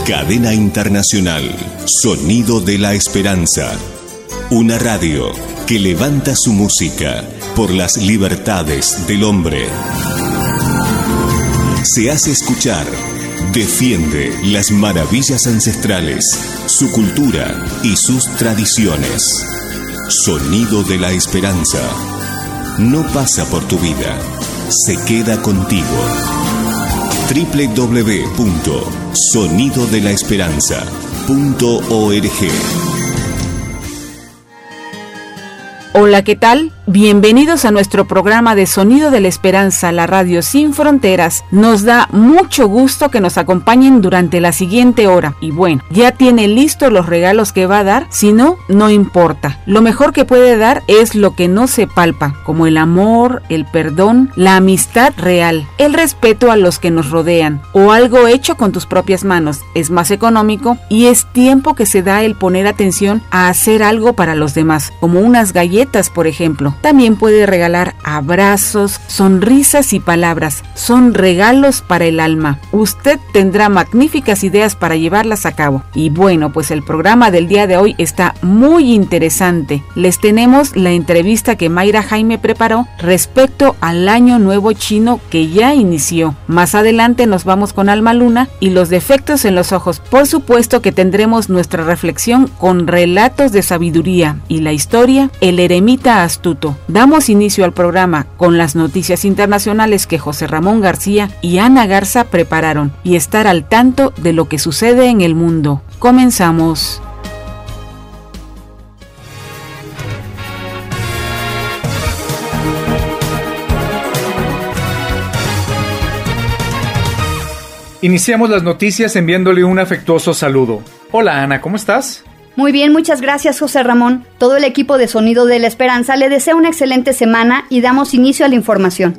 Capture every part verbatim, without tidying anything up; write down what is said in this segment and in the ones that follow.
Cadena Internacional, Sonido de la Esperanza. Una radio que levanta su música por las libertades del hombre. Se hace escuchar, defiende las maravillas ancestrales, su cultura y sus tradiciones. Sonido de la Esperanza. No pasa por tu vida, se queda contigo. doble u doble u doble u punto sonido de la esperanza punto org. Hola, ¿qué tal? Bienvenidos a nuestro programa de Sonido de la Esperanza, la radio sin fronteras. Nos da mucho gusto que nos acompañen durante la siguiente hora. Y bueno, ya tiene listos los regalos que va a dar, si no, no importa. Lo mejor que puede dar es lo que no se palpa, como el amor, el perdón, la amistad real, el respeto a los que nos rodean, o algo hecho con tus propias manos. Es más económico y es tiempo que se da el poner atención a hacer algo para los demás, como unas galletas, por ejemplo. También puede regalar abrazos, sonrisas y palabras. Son regalos para el alma. Usted tendrá magníficas ideas para llevarlas a cabo. Y bueno, pues el programa del día de hoy está muy interesante. Les tenemos la entrevista que Mayra Jaime preparó respecto al Año Nuevo Chino que ya inició. Más adelante nos vamos con Alma Luna y los defectos en los ojos. Por supuesto que tendremos nuestra reflexión con relatos de sabiduría y la historia El Eremita Astuto. Damos inicio al programa con las noticias internacionales que José Ramón García y Ana Garza prepararon y estar al tanto de lo que sucede en el mundo. Comenzamos. Iniciamos las noticias enviándole un afectuoso saludo. Hola Ana, ¿cómo estás? Muy bien, muchas gracias José Ramón. Todo el equipo de Sonido de la Esperanza le desea una excelente semana y damos inicio a la información.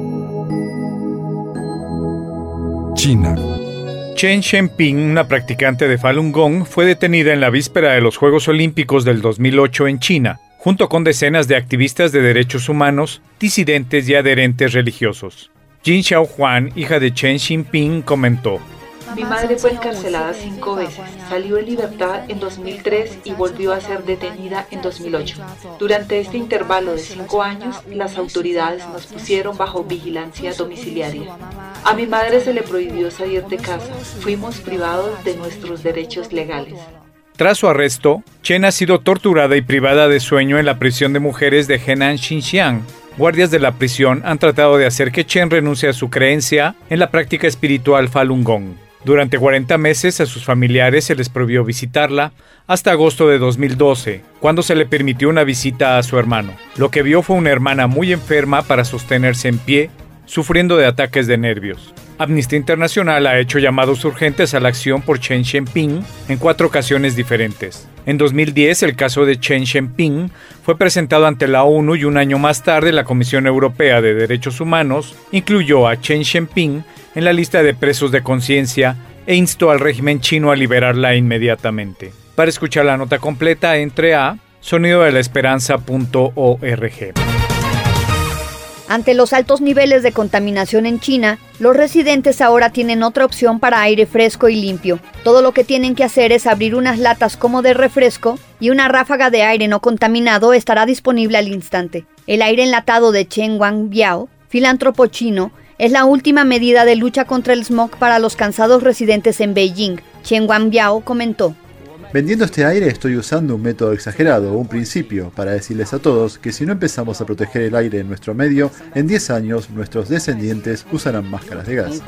China. Chen Xiaoping, una practicante de Falun Gong, fue detenida en la víspera de los Juegos Olímpicos del dos mil ocho en China, junto con decenas de activistas de derechos humanos, disidentes y adherentes religiosos. Jin Xiaohuan, hija de Chen Xiaoping, comentó: Mi madre fue encarcelada cinco veces, salió en libertad en dos mil tres y volvió a ser detenida en dos mil ocho. Durante este intervalo de cinco años, las autoridades nos pusieron bajo vigilancia domiciliaria. A mi madre se le prohibió salir de casa, fuimos privados de nuestros derechos legales. Tras su arresto, Chen ha sido torturada y privada de sueño en la prisión de mujeres de Henan, Xinjiang. Guardias de la prisión han tratado de hacer que Chen renuncie a su creencia en la práctica espiritual Falun Gong. Durante cuarenta meses a sus familiares se les prohibió visitarla hasta agosto de dos mil doce, cuando se le permitió una visita a su hermano. Lo que vio fue una hermana muy enferma para sostenerse en pie, sufriendo de ataques de nervios. Amnistía Internacional ha hecho llamados urgentes a la acción por Chen Xiaoping en cuatro ocasiones diferentes. En dos mil diez, el caso de Chen Xiaoping fue presentado ante la ONU y un año más tarde la Comisión Europea de Derechos Humanos incluyó a Chen Xiaoping en la lista de presos de conciencia e instó al régimen chino a liberarla inmediatamente. Para escuchar la nota completa, entre a sonido de la esperanza punto org. Ante los altos niveles de contaminación en China, los residentes ahora tienen otra opción para aire fresco y limpio. Todo lo que tienen que hacer es abrir unas latas como de refresco y una ráfaga de aire no contaminado estará disponible al instante. El aire enlatado de Chen Guangbiao, filántropo chino, es la última medida de lucha contra el smog para los cansados residentes en Beijing. Chen Guangbiao comentó: Vendiendo este aire estoy usando un método exagerado, un principio, para decirles a todos que si no empezamos a proteger el aire en nuestro medio, en diez años nuestros descendientes usarán máscaras de gas.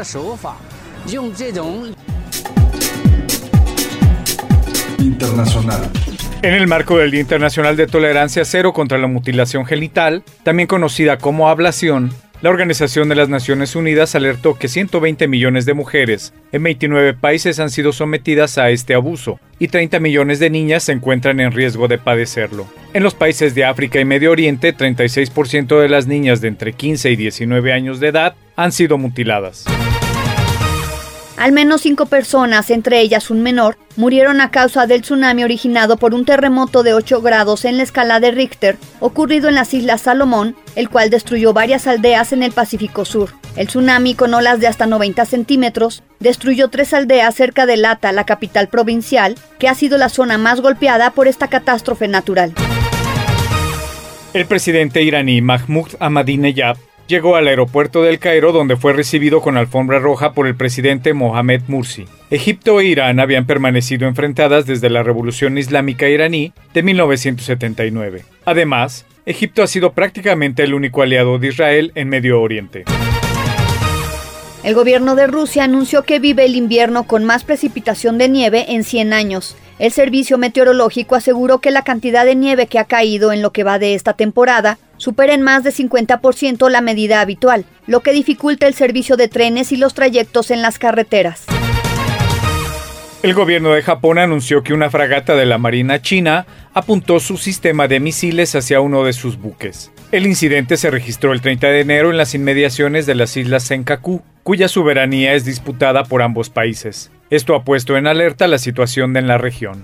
Internacional. En el marco del Día Internacional de Tolerancia Cero contra la Mutilación Genital, también conocida como ablación, la Organización de las Naciones Unidas alertó que ciento veinte millones de mujeres en veintinueve países han sido sometidas a este abuso y treinta millones de niñas se encuentran en riesgo de padecerlo. En los países de África y Medio Oriente, treinta y seis por ciento de las niñas de entre quince y diecinueve años de edad han sido mutiladas. Al menos cinco personas, entre ellas un menor, murieron a causa del tsunami originado por un terremoto de ocho grados en la escala de Richter, ocurrido en las Islas Salomón, el cual destruyó varias aldeas en el Pacífico Sur. El tsunami, con olas de hasta noventa centímetros, destruyó tres aldeas cerca de Lata, la capital provincial, que ha sido la zona más golpeada por esta catástrofe natural. El presidente iraní Mahmoud Ahmadinejad llegó al aeropuerto del Cairo, donde fue recibido con alfombra roja por el presidente Mohamed Morsi. Egipto e Irán habían permanecido enfrentadas desde la Revolución Islámica iraní de mil novecientos setenta y nueve. Además, Egipto ha sido prácticamente el único aliado de Israel en Medio Oriente. El gobierno de Rusia anunció que vive el invierno con más precipitación de nieve en cien años. El servicio meteorológico aseguró que la cantidad de nieve que ha caído en lo que va de esta temporada supera en más de cincuenta por ciento la medida habitual, lo que dificulta el servicio de trenes y los trayectos en las carreteras. El gobierno de Japón anunció que una fragata de la Marina china apuntó su sistema de misiles hacia uno de sus buques. El incidente se registró el treinta de enero en las inmediaciones de las islas Senkaku, cuya soberanía es disputada por ambos países. Esto ha puesto en alerta la situación en la región.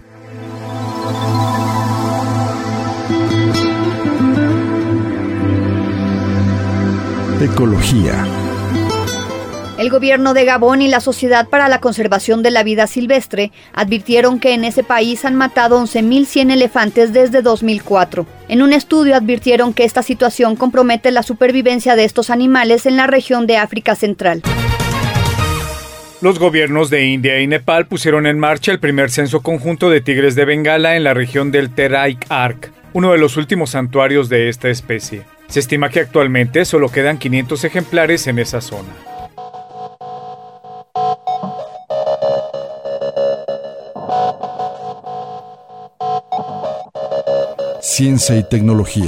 Ecología. El gobierno de Gabón y la Sociedad para la Conservación de la Vida Silvestre advirtieron que en ese país han matado once mil cien elefantes desde dos mil cuatro. En un estudio advirtieron que esta situación compromete la supervivencia de estos animales en la región de África Central. Los gobiernos de India y Nepal pusieron en marcha el primer censo conjunto de tigres de Bengala en la región del Teraik-Arc, uno de los últimos santuarios de esta especie. Se estima que actualmente solo quedan quinientos ejemplares en esa zona. Ciencia y tecnología.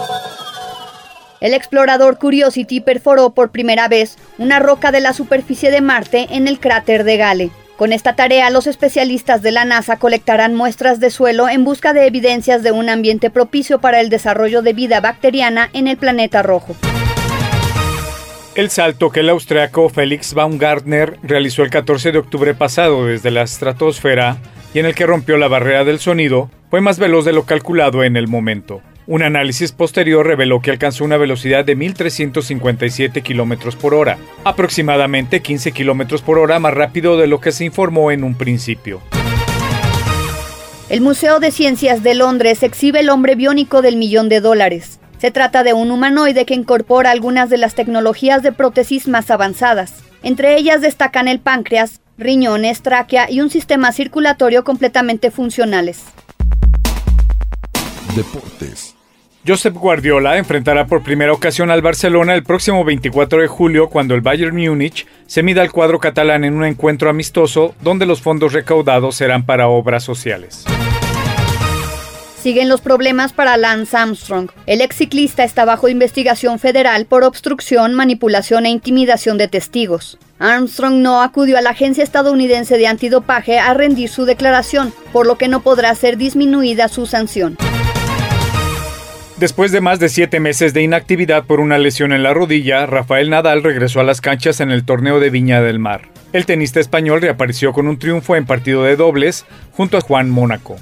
El explorador Curiosity perforó por primera vez una roca de la superficie de Marte en el cráter de Gale. Con esta tarea, los especialistas de la NASA colectarán muestras de suelo en busca de evidencias de un ambiente propicio para el desarrollo de vida bacteriana en el planeta rojo. El salto que el austriaco Felix Baumgartner realizó el catorce de octubre pasado desde la estratosfera y en el que rompió la barrera del sonido fue más veloz de lo calculado en el momento. Un análisis posterior reveló que alcanzó una velocidad de mil trescientos cincuenta y siete kilómetros por hora, aproximadamente quince kilómetros por hora más rápido de lo que se informó en un principio. El Museo de Ciencias de Londres exhibe el hombre biónico del millón de dólares. Se trata de un humanoide que incorpora algunas de las tecnologías de prótesis más avanzadas. Entre ellas destacan el páncreas, riñones, tráquea y un sistema circulatorio completamente funcionales. Deportes. Josep Guardiola enfrentará por primera ocasión al Barcelona el próximo veinticuatro de julio cuando el Bayern Múnich se mida al cuadro catalán en un encuentro amistoso donde los fondos recaudados serán para obras sociales. Siguen los problemas para Lance Armstrong. El ex ciclista está bajo investigación federal por obstrucción, manipulación e intimidación de testigos. Armstrong no acudió a la agencia estadounidense de antidopaje a rendir su declaración, por lo que no podrá ser disminuida su sanción. Después de más de siete meses de inactividad por una lesión en la rodilla, Rafael Nadal regresó a las canchas en el torneo de Viña del Mar. El tenista español reapareció con un triunfo en partido de dobles junto a Juan Mónaco.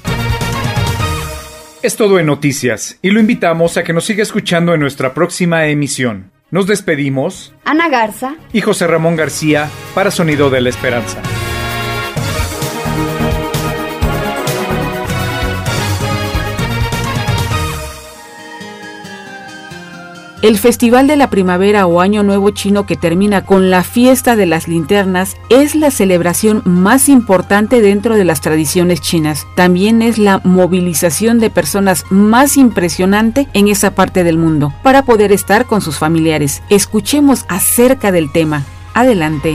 Es todo en noticias y lo invitamos a que nos siga escuchando en nuestra próxima emisión. Nos despedimos, Ana Garza y José Ramón García para Sonido de la Esperanza. El Festival de la Primavera o Año Nuevo Chino, que termina con la fiesta de las linternas, es la celebración más importante dentro de las tradiciones chinas. También es la movilización de personas más impresionante en esa parte del mundo para poder estar con sus familiares. Escuchemos acerca del tema. Adelante.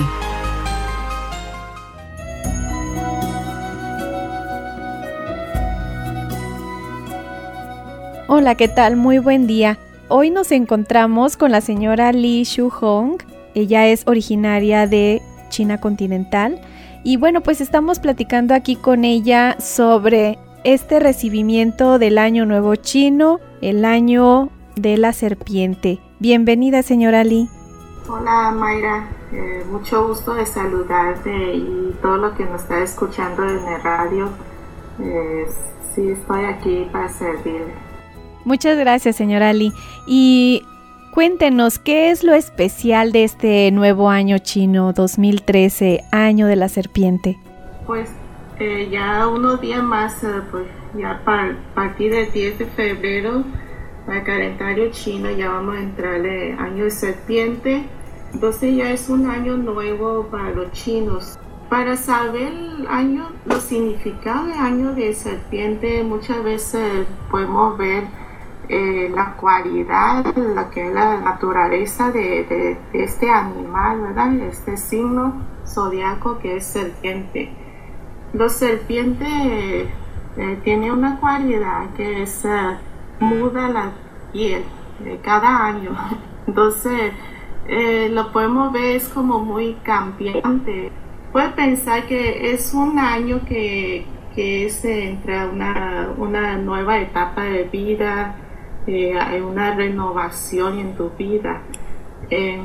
Hola, ¿qué tal? Muy buen día. Hoy nos encontramos con la señora Li Shu-hong. Ella es originaria de China continental. Y bueno, pues estamos platicando aquí con ella sobre este recibimiento del Año Nuevo Chino, el Año de la Serpiente. Bienvenida, señora Li. Hola Mayra, eh, mucho gusto de saludarte y todo lo que nos está escuchando en el radio. Eh, sí, estoy aquí para servirle. Muchas gracias, señora Ali. Y cuéntenos, ¿qué es lo especial de este nuevo año chino dos mil trece, año de la serpiente? Pues eh, ya unos días más, eh, pues ya para partir del diez de febrero, para el calendario chino ya vamos a entrarle año de serpiente. Entonces ya es un año nuevo para los chinos. Para saber el año, los significados del año de serpiente, muchas veces podemos ver eh, la cualidad, la que es la naturaleza de, de, de este animal, ¿verdad? Este signo zodiaco que es serpiente. Los serpientes eh, tienen una cualidad que es eh, muda la piel eh, cada año. Entonces eh, lo podemos ver es como muy cambiante. Puede pensar que es un año que, que es entre una, una nueva etapa de vida, eh, hay una renovación en tu vida. Eh,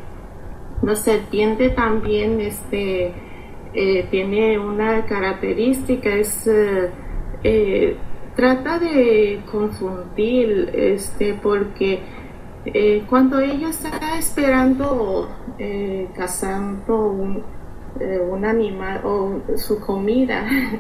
la serpiente también este, eh, tiene una característica, es eh, eh, trata de confundir, este, porque eh, cuando ella está esperando, eh, cazando un, eh, un animal o su comida,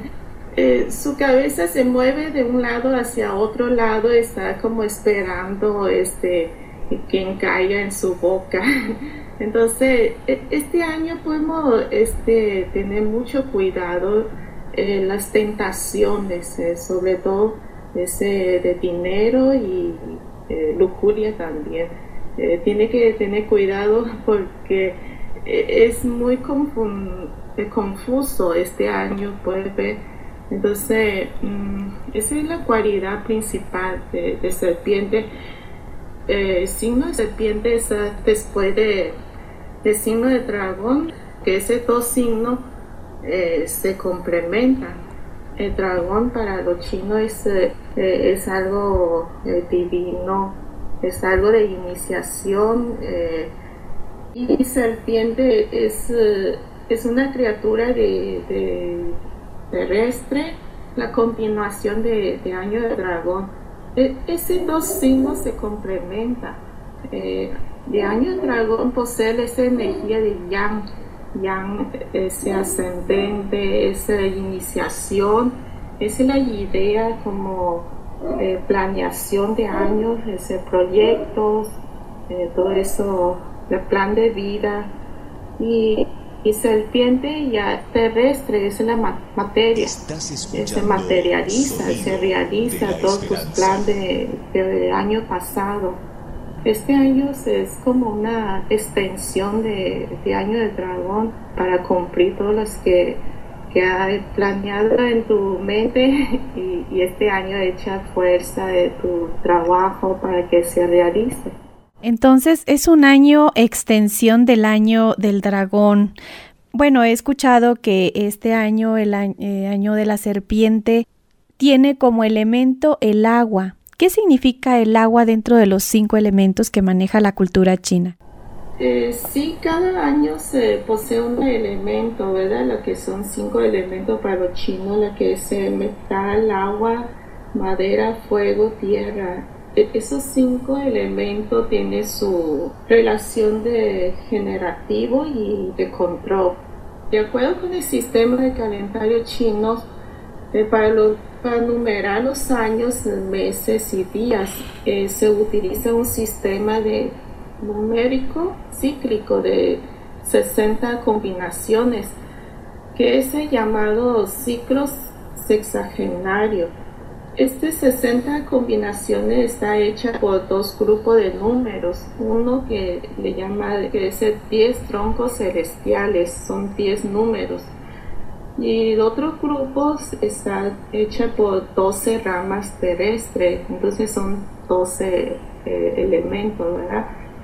eh, su cabeza se mueve de un lado hacia otro lado, está como esperando este, quien caiga en su boca. Entonces, este año podemos este, tener mucho cuidado eh, las tentaciones, eh, sobre todo ese de dinero y eh, lujuria también. Eh, tiene que tener cuidado porque eh, es muy confun- eh, confuso este año, puede ver. Entonces, mmm, esa es la cualidad principal de, de serpiente. El eh, signo de serpiente es después de el signo de dragón, que esos dos signos eh, se complementan. El dragón para los chinos es, eh, es algo eh, divino, es algo de iniciación, eh, y serpiente es, eh, es una criatura de, de terrestre, la continuación de, de año de dragón. E, esos dos signos se complementan. Eh, de año de dragón posee esa energía de yang, yang, ese ascendente, esa iniciación, esa es la idea como eh, planeación de años, ese proyectos, eh, todo eso, el plan de vida. Y, y serpiente ya terrestre, es la ma- materia, se materializa, se realiza todos tus planes de, de año pasado. Este año es como una extensión de, de año de dragón para cumplir todos los que, que has planeado en tu mente y, y este año echa fuerza de tu trabajo para que se realice. Entonces es un año extensión del año del dragón. Bueno, he escuchado que este año, el año, eh, año de la serpiente, tiene como elemento el agua. ¿Qué significa el agua dentro de los cinco elementos que maneja la cultura china? Eh, sí, cada año se posee un elemento, ¿verdad? Lo que son cinco elementos para los chinos, la que es el metal, agua, madera, fuego, tierra. E- esos cinco elementos tienen su relación de generativo y de control. De acuerdo con el sistema de calendario chino, eh, para los Para numerar los años, meses y días, eh, se utiliza un sistema de numérico cíclico de sesenta combinaciones, que es el llamado ciclo sexagenario. Este sesenta combinaciones está hecha por dos grupos de números, uno que le llama que es el diez troncos celestiales, son diez números. Y el otro grupo está hecha por doce ramas terrestres, entonces son doce eh, elementos, ¿verdad?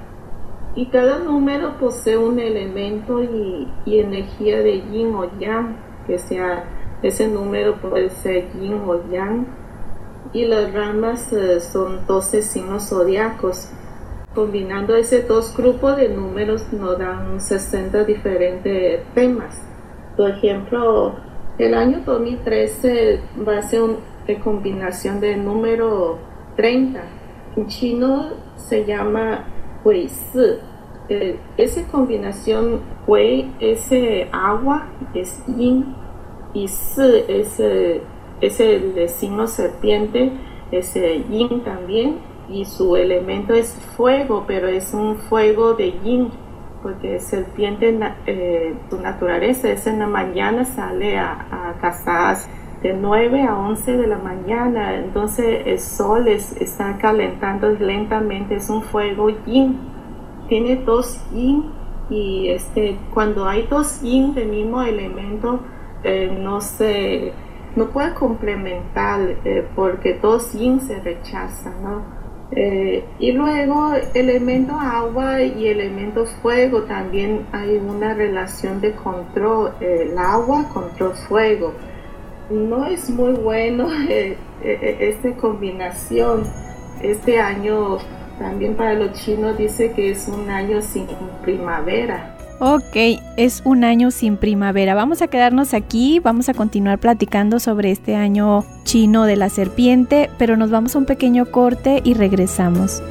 Y cada número posee un elemento y, y energía de yin o yang, que sea, ese número puede ser yin o yang, y las ramas eh, son doce signos zodiacos. Combinando esos dos grupos de números nos dan sesenta diferentes temas. Por ejemplo, el año dos mil trece va a ser una combinación de número treinta. En chino se llama Hui Si. Eh, esa combinación Hui es eh, agua, es yin, y Si es, eh, es el signo serpiente, es eh, yin también. Y su elemento es fuego, pero es un fuego de yin, porque serpiente, eh, su naturaleza es en la mañana, sale a, a cazar de nueve a once de la mañana, entonces el sol es, está calentando lentamente, es un fuego yin, tiene dos yin, y este, cuando hay dos yin del mismo elemento, eh, no se, no puede complementar, eh, porque dos yin se rechazan, ¿no? Eh, y luego elemento agua y elemento fuego también hay una relación de control, eh, el agua contra el fuego. No es muy bueno eh, eh, esta combinación. Este año también para los chinos dice que es un año sin primavera. Ok, es un año sin primavera. Vamos a quedarnos aquí, vamos a continuar platicando sobre este año chino de la serpiente, pero nos vamos a un pequeño corte y regresamos.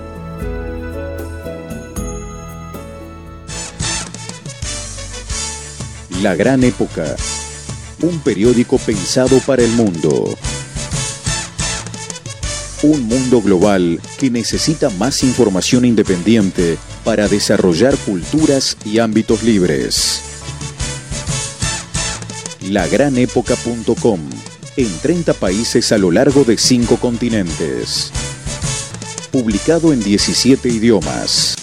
La Gran Época, un periódico pensado para el mundo. Un mundo global que necesita más información independiente para desarrollar culturas y ámbitos libres. la gran época punto com, en treinta países a lo largo de cinco continentes. Publicado en diecisiete idiomas.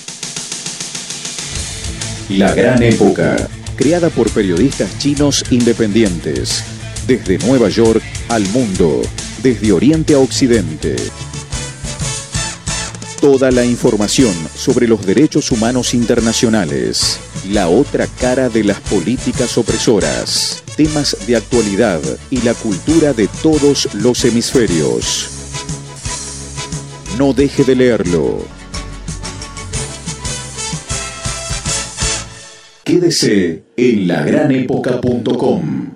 La Gran Época, creada por periodistas chinos independientes, desde Nueva York al mundo, desde Oriente a Occidente. Toda la información sobre los derechos humanos internacionales, la otra cara de las políticas opresoras, temas de actualidad y la cultura de todos los hemisferios. No deje de leerlo. Quédese en la gran época punto com.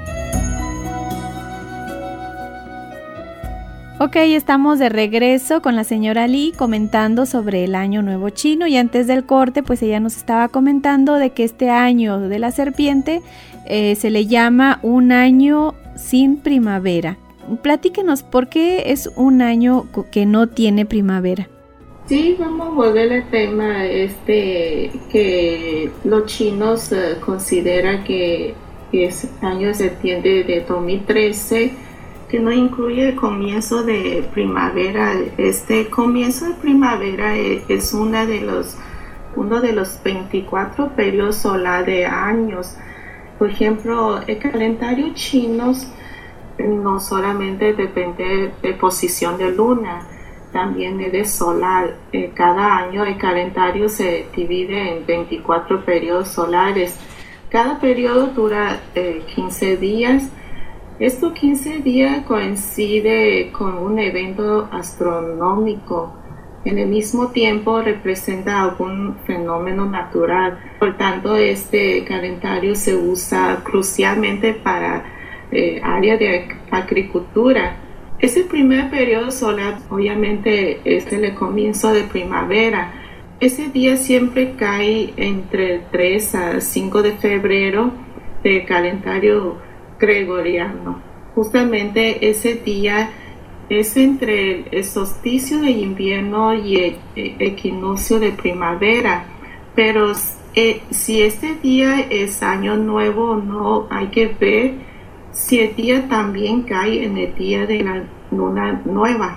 Ok, estamos de regreso con la señora Lee comentando sobre el Año Nuevo Chino, y antes del corte pues ella nos estaba comentando de que este año de la serpiente eh, se le llama un año sin primavera. Platíquenos, ¿por qué es un año que no tiene primavera? Sí, vamos a volver al tema este que los chinos uh, consideran que, que es el año de septiembre de dos mil trece, que no incluye el comienzo de primavera. Este comienzo de primavera es, es una de los, uno de los veinticuatro periodos solares de años. Por ejemplo, el calendario chino no solamente depende de posición de luna, también es de solar. Eh, cada año el calendario se divide en veinticuatro periodos solares. Cada periodo dura eh, quince días. Estos quince días coincide con un evento astronómico. En el mismo tiempo representa algún fenómeno natural. Por tanto, este calendario se usa crucialmente para eh, área de agricultura. Ese primer periodo solar, obviamente, es el comienzo de primavera. Ese día siempre cae entre el tres a cinco de febrero del calendario gregoriano. Justamente ese día es entre el solsticio de invierno y el equinoccio de primavera. Pero eh, si este día es año nuevo o no, hay que ver si el día también cae en el día de la luna nueva.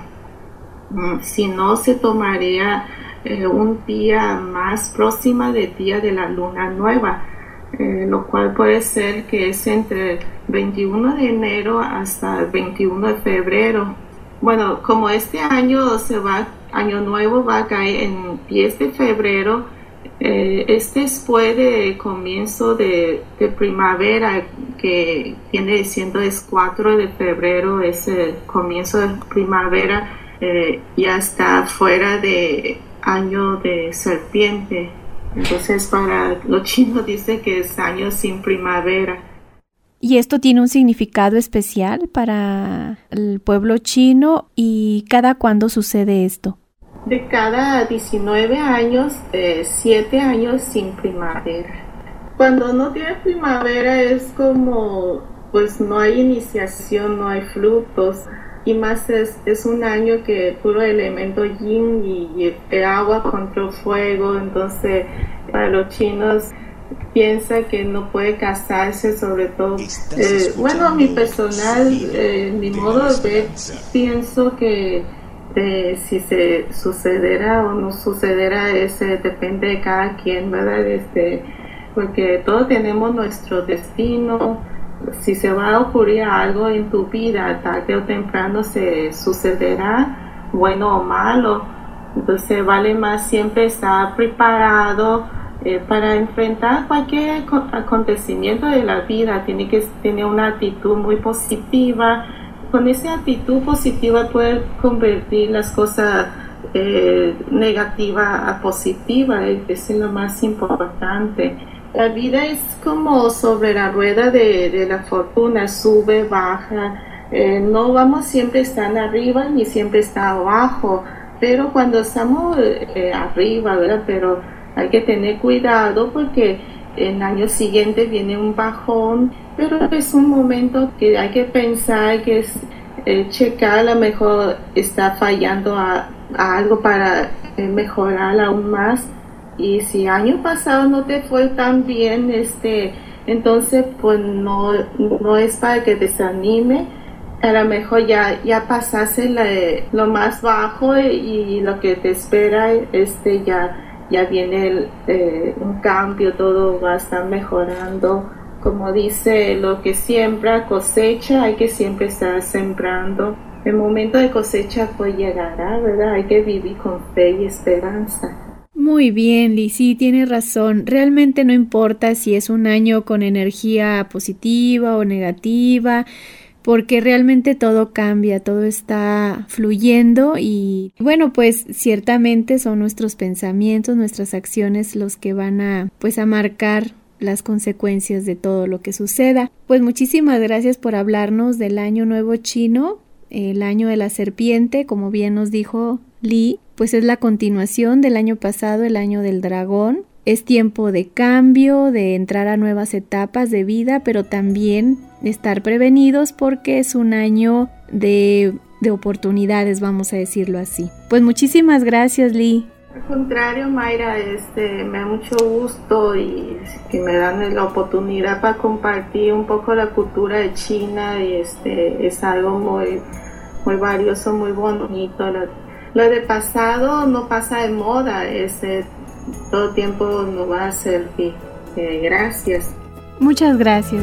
Si no, se tomaría eh, un día más próximo del día de la luna nueva, eh, lo cual puede ser que es entre el veintiuno de enero hasta el veintiuno de febrero. Bueno, como este año se va, año nuevo va a caer en diez de febrero, Eh, este después del comienzo de, de primavera, que viene siendo es cuatro de febrero, es el comienzo de primavera, eh, ya está fuera de año de serpiente. Entonces para los chinos dice que es año sin primavera. ¿Y esto tiene un significado especial para el pueblo chino? ¿Y cada cuándo sucede esto? De cada diecinueve años, eh, siete años sin primavera. Cuando no tiene primavera es como, pues no hay iniciación, no hay frutos. Y más es, es un año que puro elemento yin y, y el agua contra el fuego. Entonces, para los chinos piensa que no puede casarse, sobre todo. Eh, bueno, mi personal, eh, mi modo de ver, pienso que eh, si se sucederá o no sucederá, ese depende de cada quien, ¿verdad? Este, porque todos tenemos nuestro destino. Si se va a ocurrir algo en tu vida, tarde o temprano se sucederá, bueno o malo. Entonces vale más siempre estar preparado eh, para enfrentar cualquier acontecimiento de la vida. Tiene que tener una actitud muy positiva. Con esa actitud positiva puedes convertir las cosas eh, negativas a positivas. Eso es lo más importante. La vida es como sobre la rueda de, de la fortuna, sube, baja. Eh, no vamos siempre a estar arriba ni siempre estar abajo, pero cuando estamos eh, arriba, ¿verdad? Pero hay que tener cuidado porque el año siguiente viene un bajón, pero es un momento que hay que pensar, que es eh, checar, a lo mejor está fallando a, a algo para eh, mejorar aún más. Y si año pasado no te fue tan bien, este, entonces pues no, no es para que desanime. A lo mejor ya, ya pasaste la, lo más bajo y, y lo que te espera, este, ya, ya viene el, eh, un cambio, todo va a estar mejorando. Como dice, lo que siembra cosecha, hay que siempre estar sembrando. El momento de cosecha pues llegará, ¿verdad? Hay que vivir con fe y esperanza. Muy bien, Liz, sí, tienes razón. Realmente no importa si es un año con energía positiva o negativa, porque realmente todo cambia, todo está fluyendo y bueno, pues ciertamente son nuestros pensamientos, nuestras acciones los que van a, pues, a marcar las consecuencias de todo lo que suceda. Pues muchísimas gracias por hablarnos del Año Nuevo Chino, el año de la serpiente, como bien nos dijo Lee, pues es la continuación del año pasado, el año del dragón. Es tiempo de cambio, de entrar a nuevas etapas de vida, pero también estar prevenidos porque es un año de, de oportunidades, vamos a decirlo así. Pues muchísimas gracias, Lee. Al contrario, Mayra, este, me da mucho gusto y que me dan la oportunidad para compartir un poco la cultura de China y este, es algo muy, muy valioso, muy bonito. La, Lo de pasado no pasa de moda, ese, todo tiempo nos va a servir. Eh, gracias. Muchas gracias.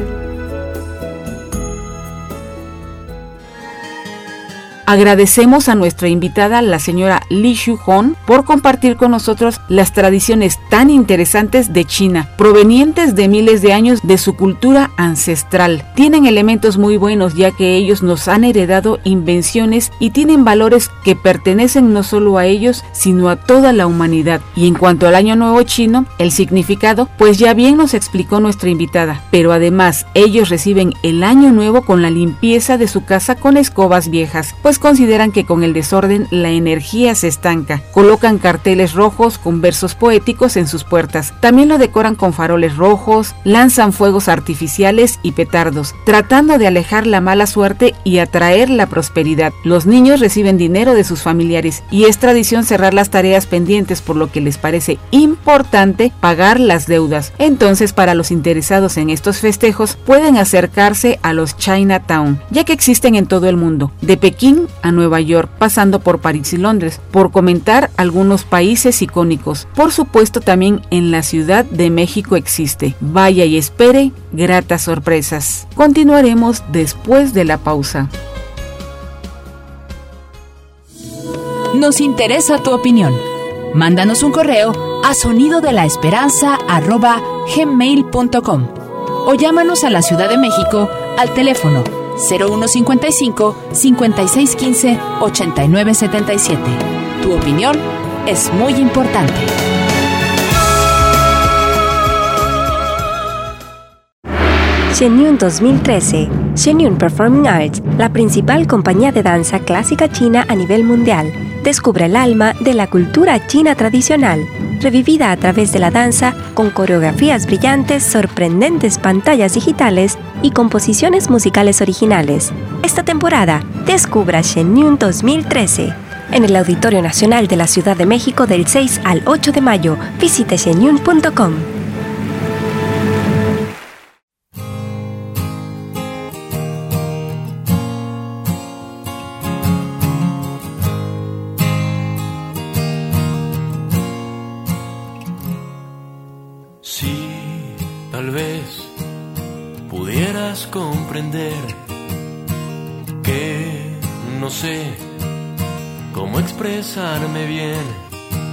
Agradecemos a nuestra invitada, la señora Li Shu-hong, por compartir con nosotros las tradiciones tan interesantes de China, provenientes de miles de años de su cultura ancestral. Tienen elementos muy buenos, ya que ellos nos han heredado invenciones y tienen valores que pertenecen no solo a ellos, sino a toda la humanidad. Y en cuanto al Año Nuevo Chino, el significado, pues ya bien nos explicó nuestra invitada, pero además ellos reciben el Año Nuevo con la limpieza de su casa con escobas viejas, pues consideran que con el desorden la energía se estanca. Colocan carteles rojos con versos poéticos en sus puertas. También lo decoran con faroles rojos, lanzan fuegos artificiales y petardos, tratando de alejar la mala suerte y atraer la prosperidad. Los niños reciben dinero de sus familiares y es tradición cerrar las tareas pendientes, por lo que les parece importante pagar las deudas. Entonces, para los interesados en estos festejos, pueden acercarse a los Chinatown, ya que existen en todo el mundo, de Pekín a Nueva York, pasando por París y Londres, por comentar algunos países icónicos. Por supuesto, también en la Ciudad de México existe. Vaya y espere gratas sorpresas. Continuaremos después de la pausa. Nos interesa tu opinión. Mándanos un correo a sonidodelaesperanza arroba gmail punto com o llámanos a la Ciudad de México al teléfono cero uno cincuenta y cinco, cincuenta y seis quince, ochenta y nueve setenta y siete. Tu opinión es muy importante. Shenyun dos mil trece. Shenyun Performing Arts, la principal compañía de danza clásica china a nivel mundial, descubre el alma de la cultura china tradicional, revivida a través de la danza con coreografías brillantes, sorprendentes pantallas digitales y composiciones musicales originales. Esta temporada, descubra Shenyun dos mil trece. En el Auditorio Nacional de la Ciudad de México del seis al ocho de mayo. Visite shenyun punto com. Si tal vez pudieras comprender que no sé cómo expresarme bien.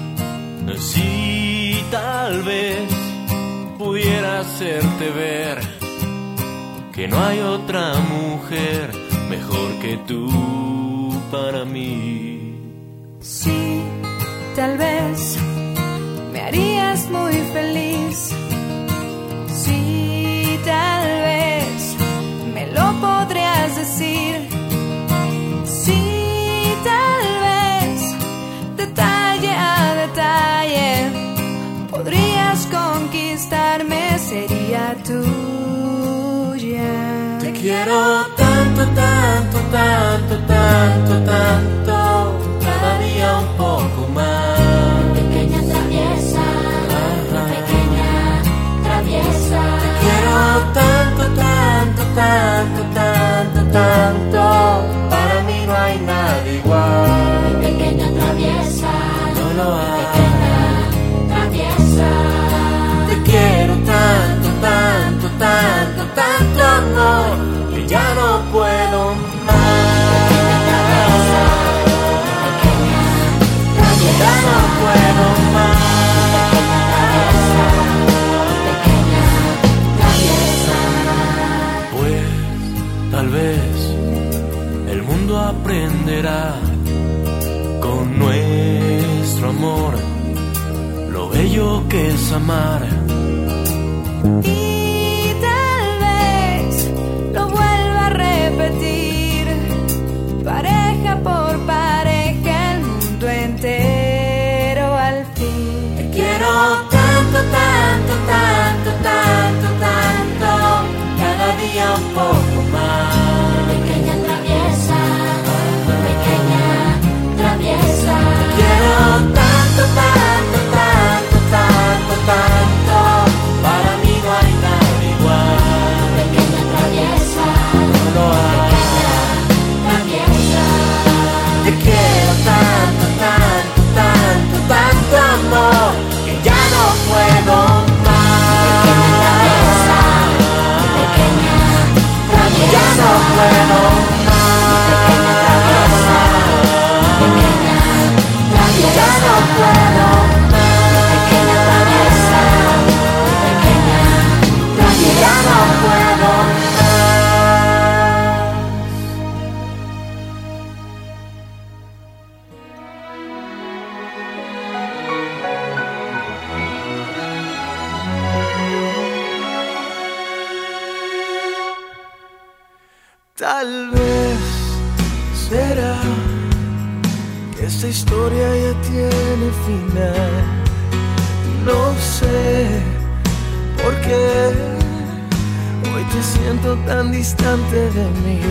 Si tal vez pudiera hacerte ver que no hay otra mujer mejor que tú para mí. Si tal vez me harías muy feliz. Si tal vez me lo podrías decir. Si tal vez detalle a detalle podrías conquistarme, sería tuya. Te quiero tanto, tanto, tanto, tanto, tanto, cada día un poco más. Pequeña traviesa, pequeña traviesa. Te quiero tanto, tanto, tanto, tanto, tanto, para mí no hay nada igual. Mi pequeña traviesa, no lo hay. Traviesa. Te quiero tanto, tanto, tanto, tanto amor, que ya no puedo más. Pequeña traviesa, ya no puedo más. Pequeña traviesa. Pues tal vez el mundo aprenderá con nuestro amor lo bello que es amar. Y tal vez lo vuelva a repetir, pareja por pareja, el mundo entero al fin. Te quiero tanto, tanto, tanto, tanto, tanto, cada día un poco más. Pequeña traviesa, pequeña traviesa. Te quiero tanto, tanto, tanto, tanto, tanto, para mí no hay nada igual. Pequeña traviesa, no lo hay. Pequeña traviesa. Te quiero tanto, tanto, tanto, tanto amor, que ya no puedo más. Pequeña traviesa, ya no puedo más. Pequeña traviesa, ya no puedo más. Pequeña traviesa, pequeña traviesa. Ya no puedo más. Tal vez será que esta historia ya tiene final. No sé por qué hoy te siento tan distante de mí.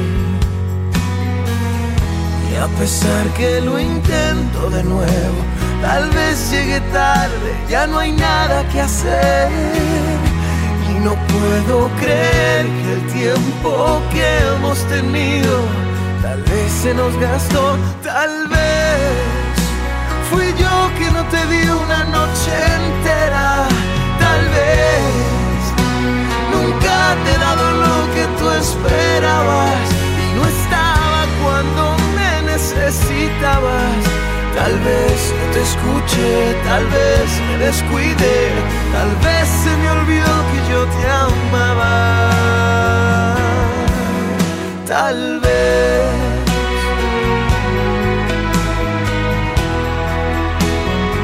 Y a pesar que lo intento de nuevo, tal vez llegue tarde, ya no hay nada que hacer. Y no puedo creer que el tiempo que hemos tenido tal vez se nos gastó. Tal vez fui yo que no te di una noche entera. Tal vez nunca te he dado lo que tú esperabas y no estaba cuando me necesitabas. Tal vez no te escuché, tal vez me descuidé, tal vez se me olvidó que yo te amaba. Tal vez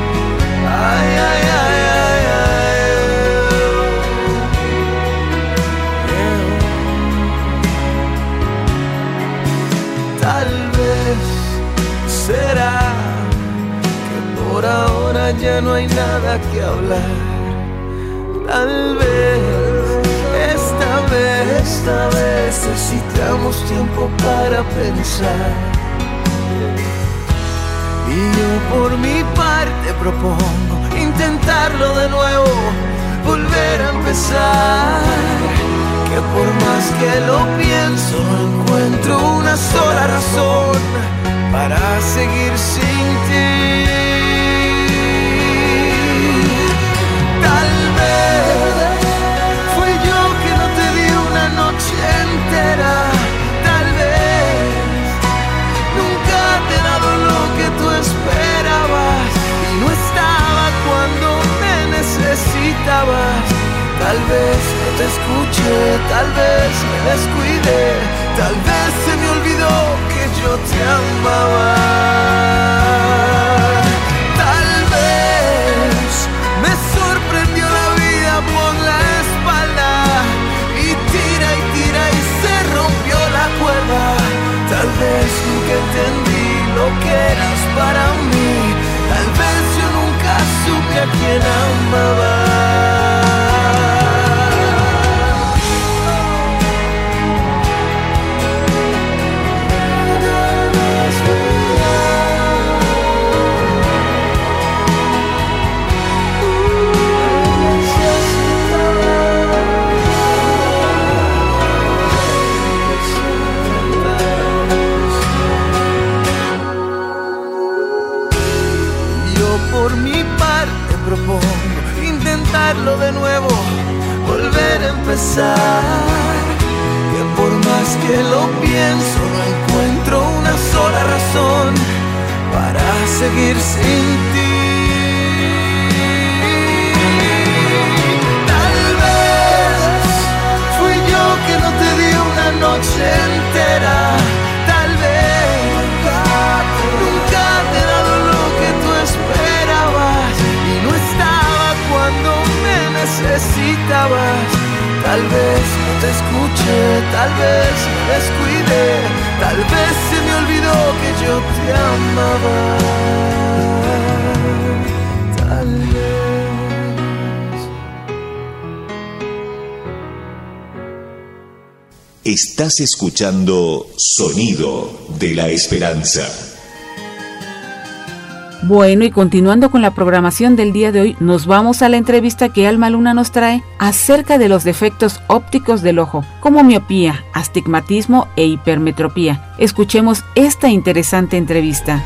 ya no hay nada que hablar. Tal vez, esta vez, esta vez necesitamos tiempo para pensar. Y yo por mi parte propongo intentarlo de nuevo, volver a empezar. Que por más que lo pienso, no encuentro una sola razón para seguir sin ti. Tal vez fui yo que no te di una noche entera. Tal vez nunca te he dado lo que tú esperabas y no estaba cuando me necesitabas. Tal vez no te escuché, tal vez me descuidé, tal vez se me olvidó que yo te amaba. Tal vez me sorprendió la vida por la espalda y tira y tira y se rompió la cuerda. Tal vez nunca entendí lo que eras para mí, tal vez yo nunca supe a quién amaba. Por mi parte propongo intentarlo de nuevo, volver a empezar. Que por más que lo pienso, no encuentro una sola razón para seguir sin ti. Tal vez fui yo que no te di una noche entera. Tal vez nunca te he dado lo que tú esperabas y no estaba cuando me necesitabas. Tal vez no te escuché, tal vez me descuidé, tal vez se me olvidó que yo te amaba. Tal vez. Estás escuchando Sonido de la Esperanza. Bueno, y continuando con la programación del día de hoy, nos vamos a la entrevista que Alma Luna nos trae acerca de los defectos ópticos del ojo, como miopía, astigmatismo e hipermetropía. Escuchemos esta interesante entrevista.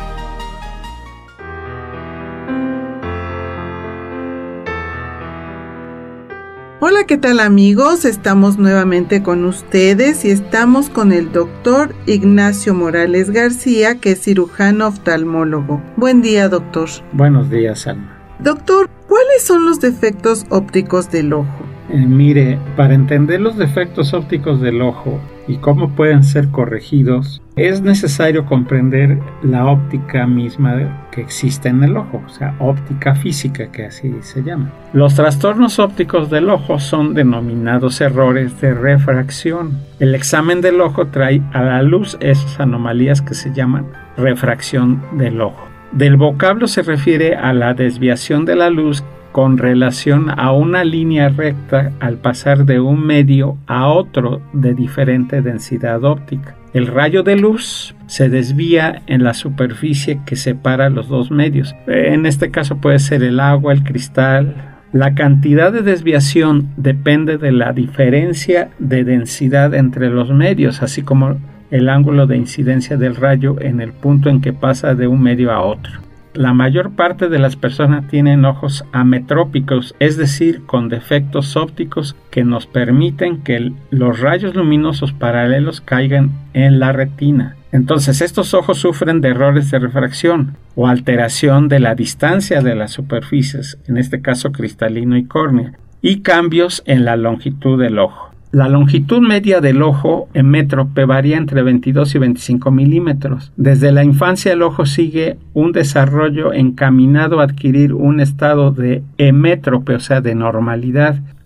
Hola, ¿qué tal amigos? Estamos nuevamente con ustedes y estamos con el doctor Ignacio Morales García, que es cirujano oftalmólogo. Buen día, doctor. Buenos días, Alma. Doctor, ¿cuáles son los defectos ópticos del ojo? Eh, mire, para entender los defectos ópticos del ojo y cómo pueden ser corregidos, es necesario comprender la óptica misma que existe en el ojo, o sea, óptica física, que así se llama. Los trastornos ópticos del ojo son denominados errores de refracción. El examen del ojo trae a la luz esas anomalías que se llaman refracción del ojo. Del vocablo se refiere a la desviación de la luz con relación a una línea recta al pasar de un medio a otro de diferente densidad óptica. El rayo de luz se desvía en la superficie que separa los dos medios. En este caso puede ser el agua, el cristal. La cantidad de desviación depende de la diferencia de densidad entre los medios, así como el ángulo de incidencia del rayo en el punto en que pasa de un medio a otro. La mayor parte de las personas tienen ojos ametrópicos, es decir, con defectos ópticos que nos permiten que los rayos luminosos paralelos caigan en la retina. Entonces, estos ojos sufren de errores de refracción o alteración de la distancia de las superficies, en este caso cristalino y córnea, y cambios en la longitud del ojo. La longitud media del ojo emétrope varía entre veintidós y veinticinco milímetros. Desde la infancia el ojo sigue un desarrollo encaminado a adquirir un estado de emétrope, o sea, de normalidad.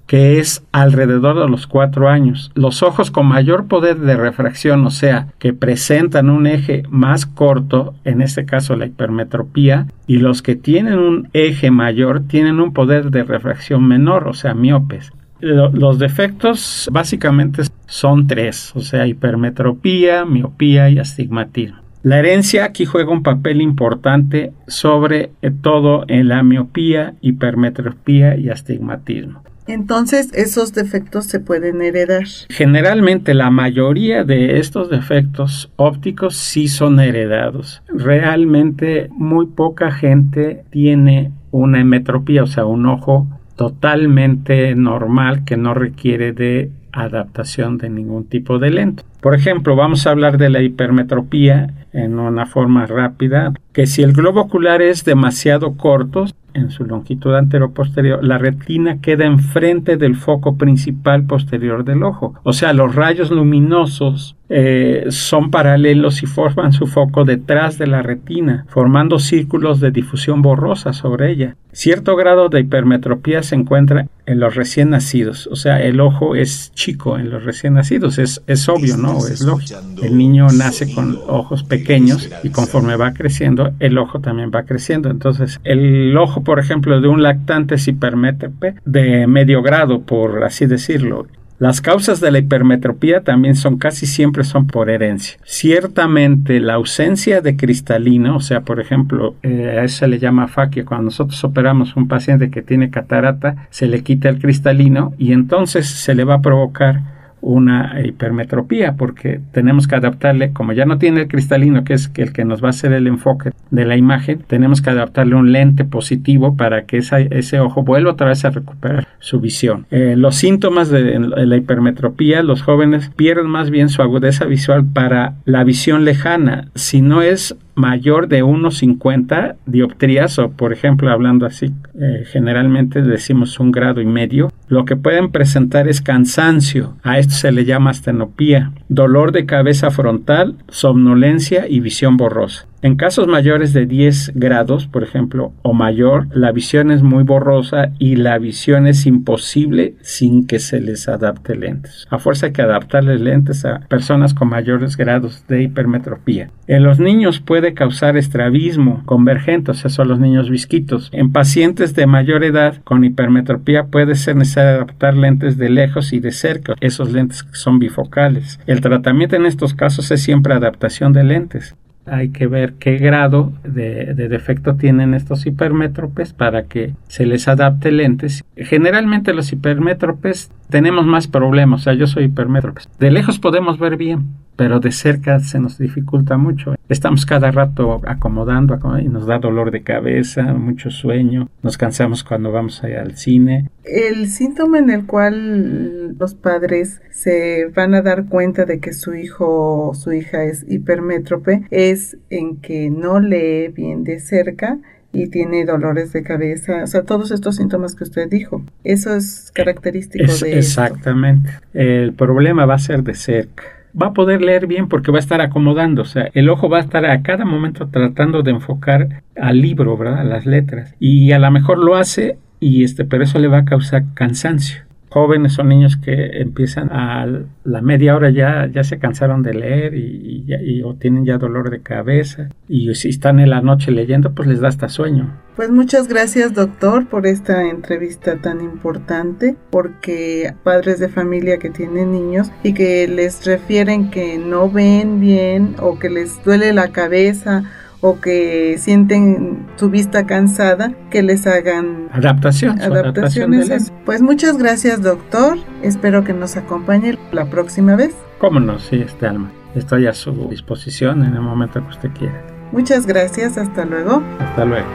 que es alrededor de los cuatro años. Los ojos con mayor poder de refracción, o sea, que presentan un eje más corto, en este caso la hipermetropía, y los que tienen un eje mayor tienen un poder de refracción menor, o sea, miopes. Los defectos básicamente son tres, o sea, hipermetropía, miopía y astigmatismo. La herencia aquí juega un papel importante sobre todo en la miopía, hipermetropía y astigmatismo. Entonces, esos defectos se pueden heredar. Generalmente, la mayoría de estos defectos ópticos sí son heredados. Realmente, muy poca gente tiene una emetropía, o sea, un ojo totalmente normal que no requiere de adaptación de ningún tipo de lente. Por ejemplo, vamos a hablar de la hipermetropía en una forma rápida, que si el globo ocular es demasiado corto en su longitud anteroposterior, la retina queda enfrente del foco principal posterior del ojo. O sea, los rayos luminosos eh, son paralelos y forman su foco detrás de la retina, formando círculos de difusión borrosa sobre ella. Cierto grado de hipermetropía se encuentra en los recién nacidos. O sea, el ojo es chico en los recién nacidos. Es, es obvio, ¿no? Es lógico. El niño nace con ojos pequeños y conforme va creciendo, el ojo también va creciendo. Entonces, el ojo, por ejemplo, de un lactante es hipermétrope de medio grado, por así decirlo. Las causas de la hipermetropía también son casi siempre son por herencia. Ciertamente la ausencia de cristalino, o sea, por ejemplo, eh, a eso se le llama afaquia. Cuando nosotros operamos un paciente que tiene catarata, se le quita el cristalino y entonces se le va a provocar una hipermetropía, porque tenemos que adaptarle, como ya no tiene el cristalino, que es el que nos va a hacer el enfoque de la imagen, tenemos que adaptarle un lente positivo para que esa, ese ojo vuelva otra vez a recuperar su visión. Eh, los síntomas de, de la hipermetropía, los jóvenes pierden más bien su agudeza visual para la visión lejana. Si no es mayor de uno punto cincuenta dioptrías, o por ejemplo, hablando así, eh, generalmente decimos un grado y medio, lo que pueden presentar es cansancio. A esto se le llama astenopía, dolor de cabeza frontal, somnolencia y visión borrosa. En casos mayores de diez grados, por ejemplo, o mayor, la visión es muy borrosa y la visión es imposible sin que se les adapte lentes. A fuerza hay que adaptarles lentes a personas con mayores grados de hipermetropía. En los niños puede causar estrabismo convergente, o sea, son los niños visquitos. En pacientes de mayor edad con hipermetropía puede ser necesario adaptar lentes de lejos y de cerca, esos lentes que son bifocales. El tratamiento en estos casos es siempre adaptación de lentes. Hay que ver qué grado de, de defecto tienen estos hipermétropes para que se les adapte lentes. Generalmente los hipermétropes tenemos más problemas, o sea, yo soy hipermétrope. De lejos podemos ver bien, pero de cerca se nos dificulta mucho. Estamos cada rato acomodando, acomodando y nos da dolor de cabeza, mucho sueño, nos cansamos cuando vamos al cine. El síntoma en el cual los padres se van a dar cuenta de que su hijo o su hija es hipermétrope es en que no lee bien de cerca y tiene dolores de cabeza, o sea, todos estos síntomas que usted dijo. Eso es característico es, de exactamente. Esto. El problema va a ser de cerca. Va a poder leer bien porque va a estar acomodando, o sea, el ojo va a estar a cada momento tratando de enfocar al libro, ¿verdad? A las letras. Y a lo mejor lo hace, y este, pero eso le va a causar cansancio. Jóvenes o niños que empiezan a la media hora ya, ya se cansaron de leer y, y, y o tienen ya dolor de cabeza, y si están en la noche leyendo, pues les da hasta sueño. Pues muchas gracias, doctor, por esta entrevista tan importante, porque padres de familia que tienen niños y que les refieren que no ven bien o que les duele la cabeza o que sienten su vista cansada, que les hagan adaptación, adaptaciones. adaptación pues muchas gracias, doctor. Espero que nos acompañe la próxima vez. Cómo no, sí, este Alma. Estoy a su disposición en el momento que usted quiera. Muchas gracias, hasta luego. Hasta luego.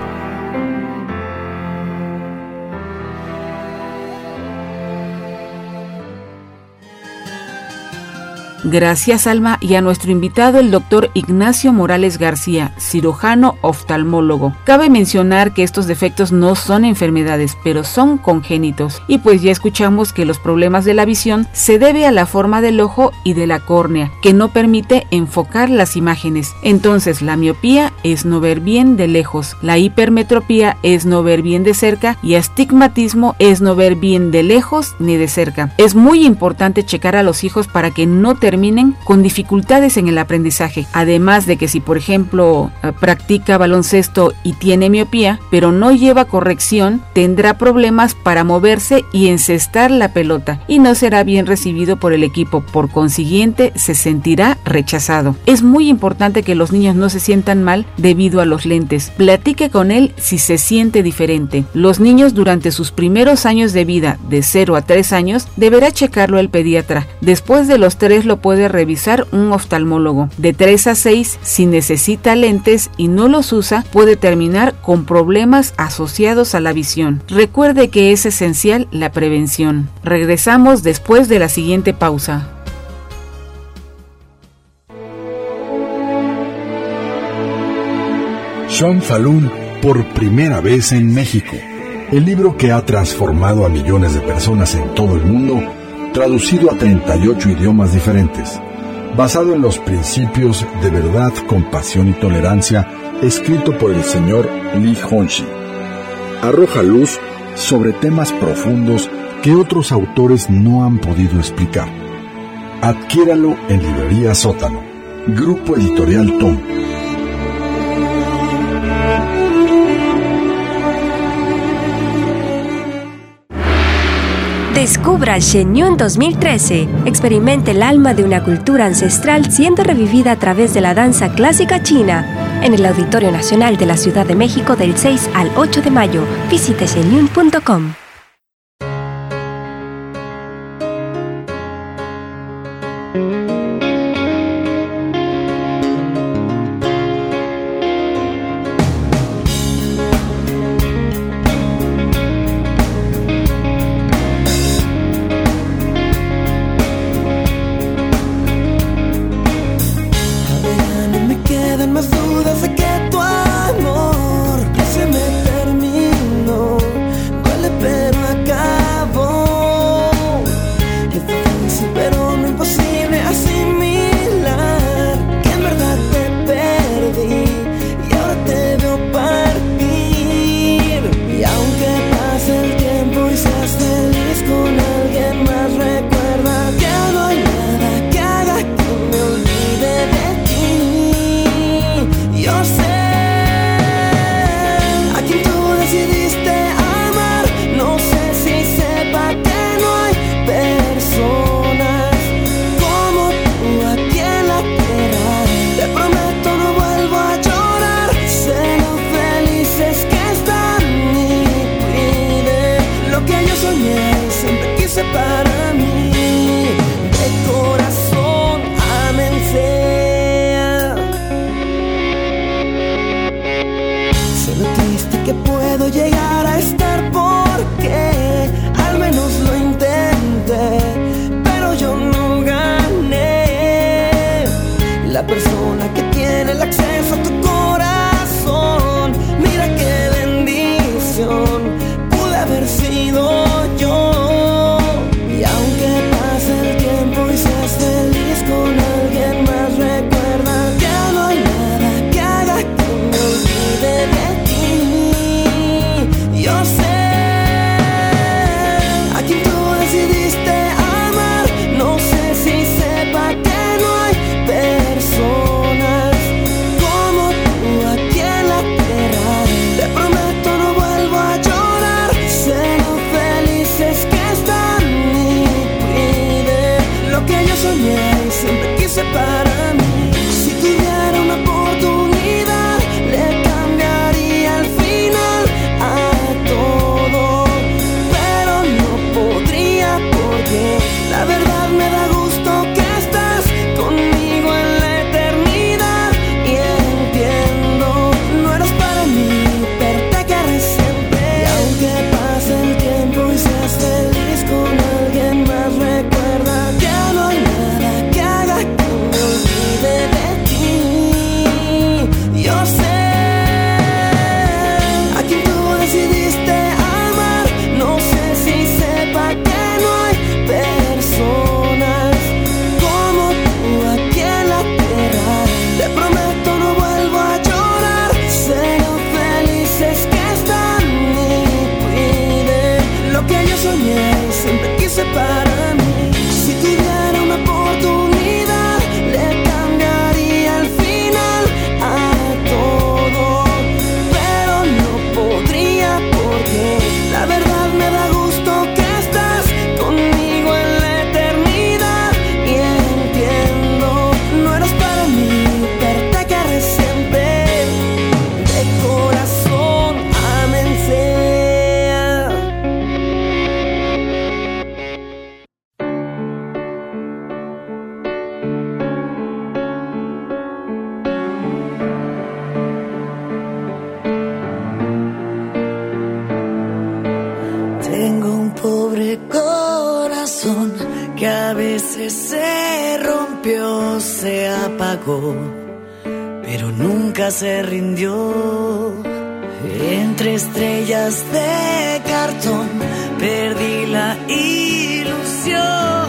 Gracias, Alma, y a nuestro invitado, el doctor Ignacio Morales García, cirujano oftalmólogo. Cabe mencionar que estos defectos no son enfermedades, pero son congénitos. Y pues ya escuchamos que los problemas de la visión se debe a la forma del ojo y de la córnea, que no permite enfocar las imágenes. Entonces, la miopía es no ver bien de lejos, la hipermetropía es no ver bien de cerca y astigmatismo es no ver bien de lejos ni de cerca. Es muy importante checar a los hijos para que no terminen con dificultades en el aprendizaje. Además de que si, por ejemplo, practica baloncesto y tiene miopía, pero no lleva corrección, tendrá problemas para moverse y encestar la pelota y no será bien recibido por el equipo. Por consiguiente, se sentirá rechazado. Es muy importante que los niños no se sientan mal debido a los lentes. Platique con él si se siente diferente. Los niños durante sus primeros años de vida, de cero a tres años, deberá checarlo el pediatra. Después de los tres lo puede revisar un oftalmólogo. De tres a seis, si necesita lentes y no los usa, puede terminar con problemas asociados a la visión. Recuerde que es esencial la prevención. Regresamos después de la siguiente pausa. Sean Falun por primera vez en México. El libro que ha transformado a millones de personas en todo el mundo, traducido a treinta y ocho idiomas diferentes, basado en los principios de verdad, compasión y tolerancia, escrito por el señor Lee Honshi. Arroja luz sobre temas profundos que otros autores no han podido explicar. Adquiéralo en Librería Sótano. Grupo Editorial Tom. Descubra Shenyun dos mil trece. Experimente el alma de una cultura ancestral siendo revivida a través de la danza clásica china en el Auditorio Nacional de la Ciudad de México del seis al ocho de mayo. Visite shenyun punto com. Pero no imposible así. entonces se rompió, se apagó, pero nunca se rindió. Entre estrellas de cartón perdí la ilusión.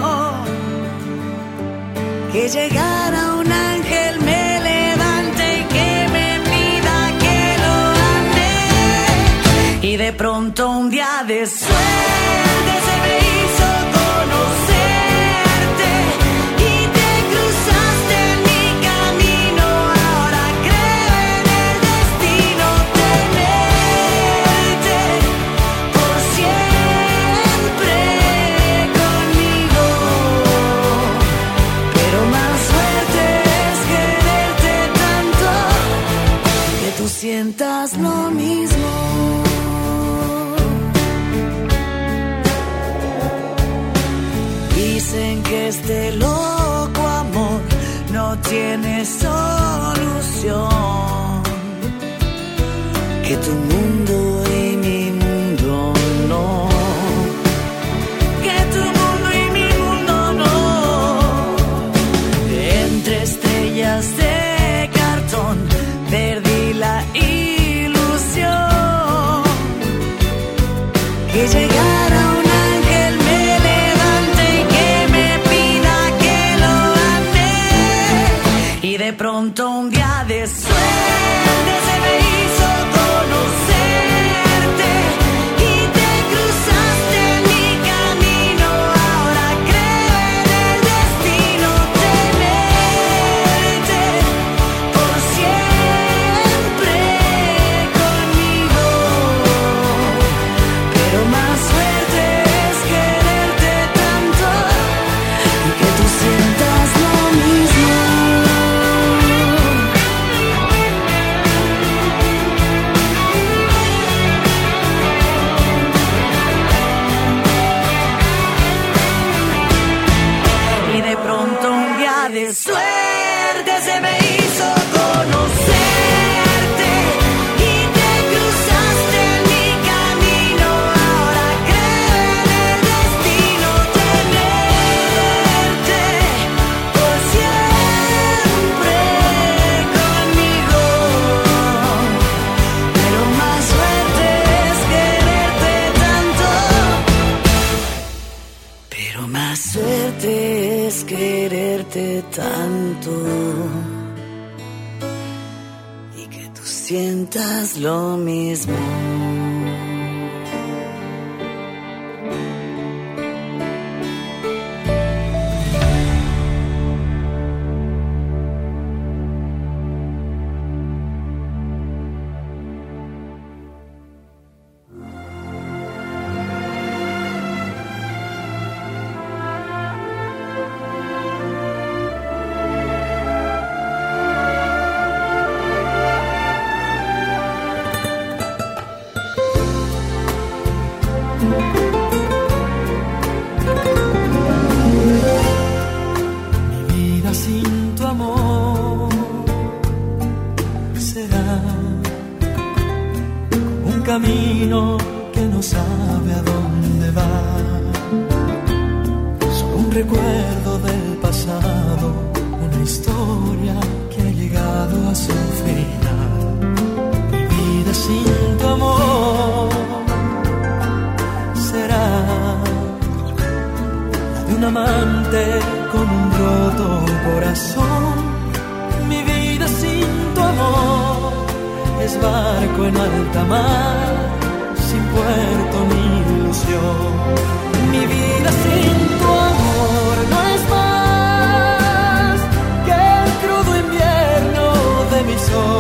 Que llegara un ángel, me levante y que me pida que lo ame. Y de pronto un día de suerte se me hizo conocerte y te cruzaste en mi camino. Ahora creo en el destino, tenerte por siempre conmigo. Pero más suerte es quererte tanto que tú sientas lo mismo. Dicen que este loco amor no tiene solución, que tu mundo y mi mundo no, que tu mundo y mi mundo no. Entre estrellas de cartón perdí la ilusión. Que llegara un ángel, me levante y que me pida que lo ame. Y de pronto un día de suerte se me hizo conocerte y te cruzaste en mi camino. Ahora creo en el destino, tenerte por siempre conmigo. Pero más suerte es quererte tanto y que tú sientas lo mismo. Y de pronto un día de suerte se me hizo conocerte y te cruzaste en mi camino. Ahora creo en el destino, tenerte por siempre conmigo. Pero más suerte es quererte tanto. Pero más suerte es quererte tanto y que tú sientas lo mismo. Mi vida sin tu amor será como un camino que no sabe a dónde va. Solo un recuerdo del pasado, una historia que ha llegado a su final. Mi vida sin tu amor será la de un amante con un roto corazón. Mi vida sin tu amor es barco en alta mar, sin puerto ni ilusión. Mi vida sin tu amor no es más que el crudo invierno de mi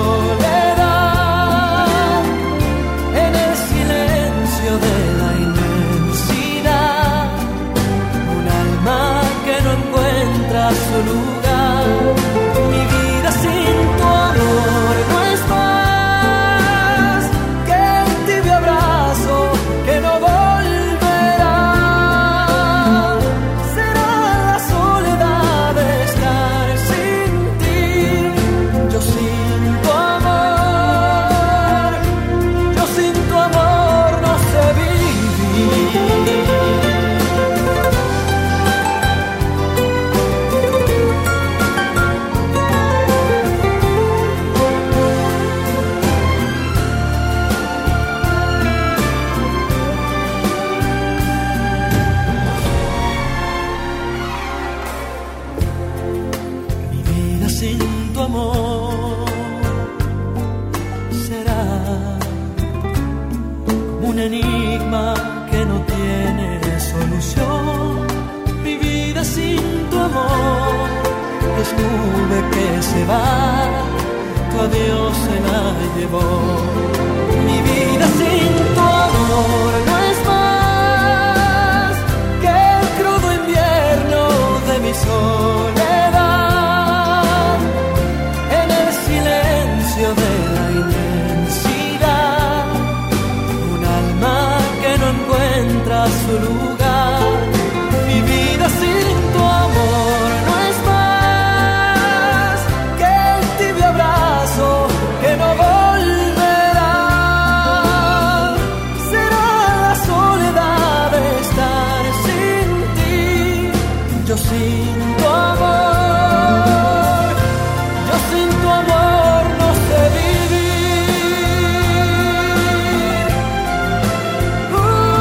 soledad, en el silencio de la inmensidad, un alma que no encuentra su lugar. Mi vida sin tu amor no es más que un tibio abrazo que no volverá. Será la soledad de estar sin ti. Yo sin tu amor, yo sin tu amor no sé vivir. tu amor será como un enigma que no tiene solución. Mi vida sin tu amor es nube que se va, tu adiós se la llevó. Mi vida sin tu amor no es más que el crudo invierno de mi soledad, en el silencio de la inmensidad, un alma que no encuentra su lugar. Mi vida sin tu amor no es más que el tibio abrazo que no volverá. Será la soledad de estar sin ti, yo sin tu amor, yo sin tu amor no sé vivir. Uh,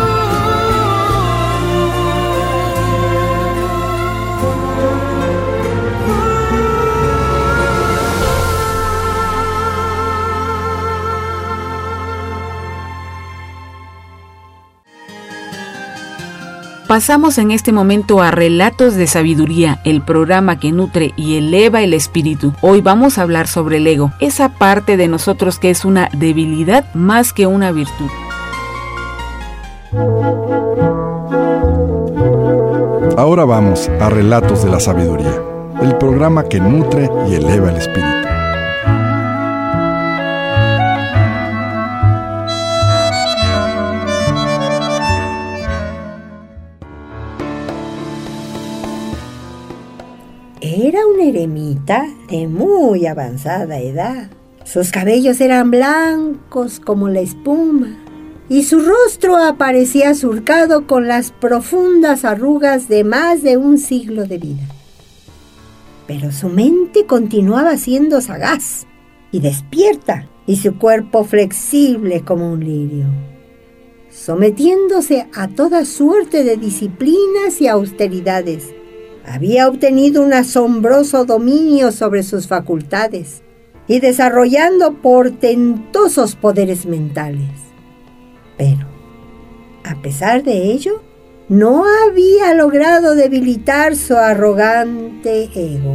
Pasamos en este momento a Relatos de Sabiduría, el programa que nutre y eleva el espíritu. Hoy vamos a hablar sobre el ego, esa parte de nosotros que es una debilidad más que una virtud. Ahora vamos a Relatos de la Sabiduría, el programa que nutre y eleva el espíritu. Era una eremita de muy avanzada edad. Sus cabellos eran blancos como la espuma y su rostro aparecía surcado con las profundas arrugas de más de un siglo de vida. Pero su mente continuaba siendo sagaz y despierta y su cuerpo flexible como un lirio, sometiéndose a toda suerte de disciplinas y austeridades. Había obtenido un asombroso dominio sobre sus facultades y desarrollando portentosos poderes mentales. Pero, a pesar de ello, no había logrado debilitar su arrogante ego.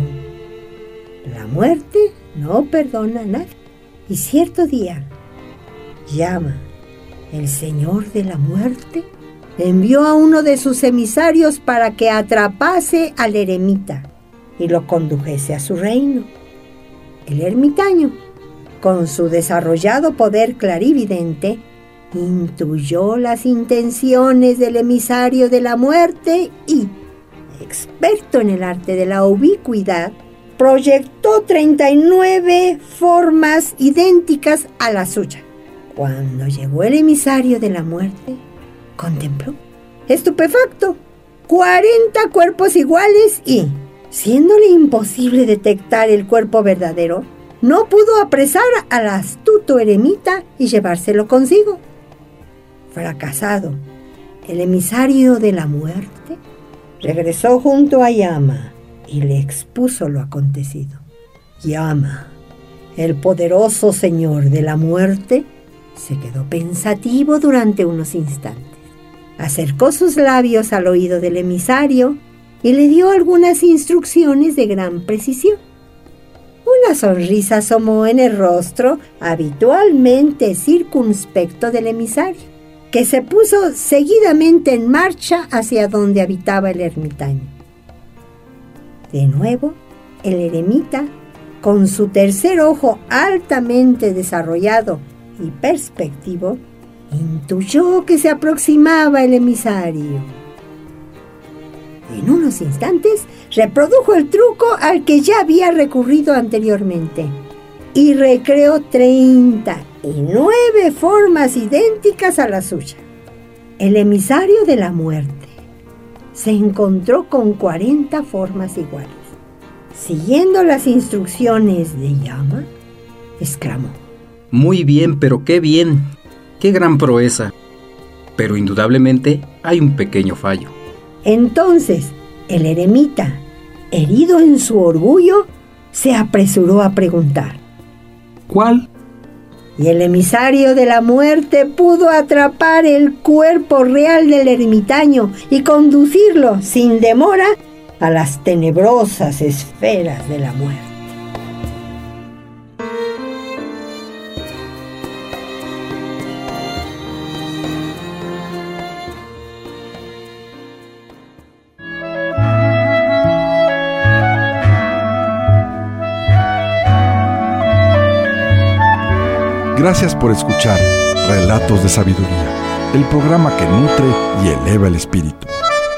La muerte no perdona a nadie. Y cierto día, Yama, el señor de la muerte, envió a uno de sus emisarios para que atrapase al eremita y lo condujese a su reino. El ermitaño, con su desarrollado poder clarividente, intuyó las intenciones del emisario de la muerte y, experto en el arte de la ubicuidad, proyectó treinta y nueve formas idénticas a la suya. Cuando llegó el emisario de la muerte, contempló, estupefacto, cuarenta cuerpos iguales y, siéndole imposible detectar el cuerpo verdadero, no pudo apresar al astuto eremita y llevárselo consigo. Fracasado, el emisario de la muerte regresó junto a Yama y le expuso lo acontecido. Yama, el poderoso señor de la muerte, se quedó pensativo durante unos instantes. Acercó sus labios al oído del emisario y le dio algunas instrucciones de gran precisión. Una sonrisa asomó en el rostro habitualmente circunspecto del emisario, que se puso seguidamente en marcha hacia donde habitaba el ermitaño. De nuevo, el eremita, con su tercer ojo altamente desarrollado y perspectivo, intuyó que se aproximaba el emisario. En unos instantes reprodujo el truco al que ya había recurrido anteriormente y recreó treinta y nueve formas idénticas a la suya. El emisario de la muerte se encontró con cuarenta formas iguales. Siguiendo las instrucciones de Yama, exclamó: Muy bien, pero qué bien. ¡Qué gran proeza! Pero indudablemente hay un pequeño fallo. Entonces, el eremita, herido en su orgullo, se apresuró a preguntar: ¿cuál? Y el emisario de la muerte pudo atrapar el cuerpo real del ermitaño y conducirlo sin demora a las tenebrosas esferas de la muerte. Gracias por escuchar Relatos de Sabiduría, el programa que nutre y eleva el espíritu.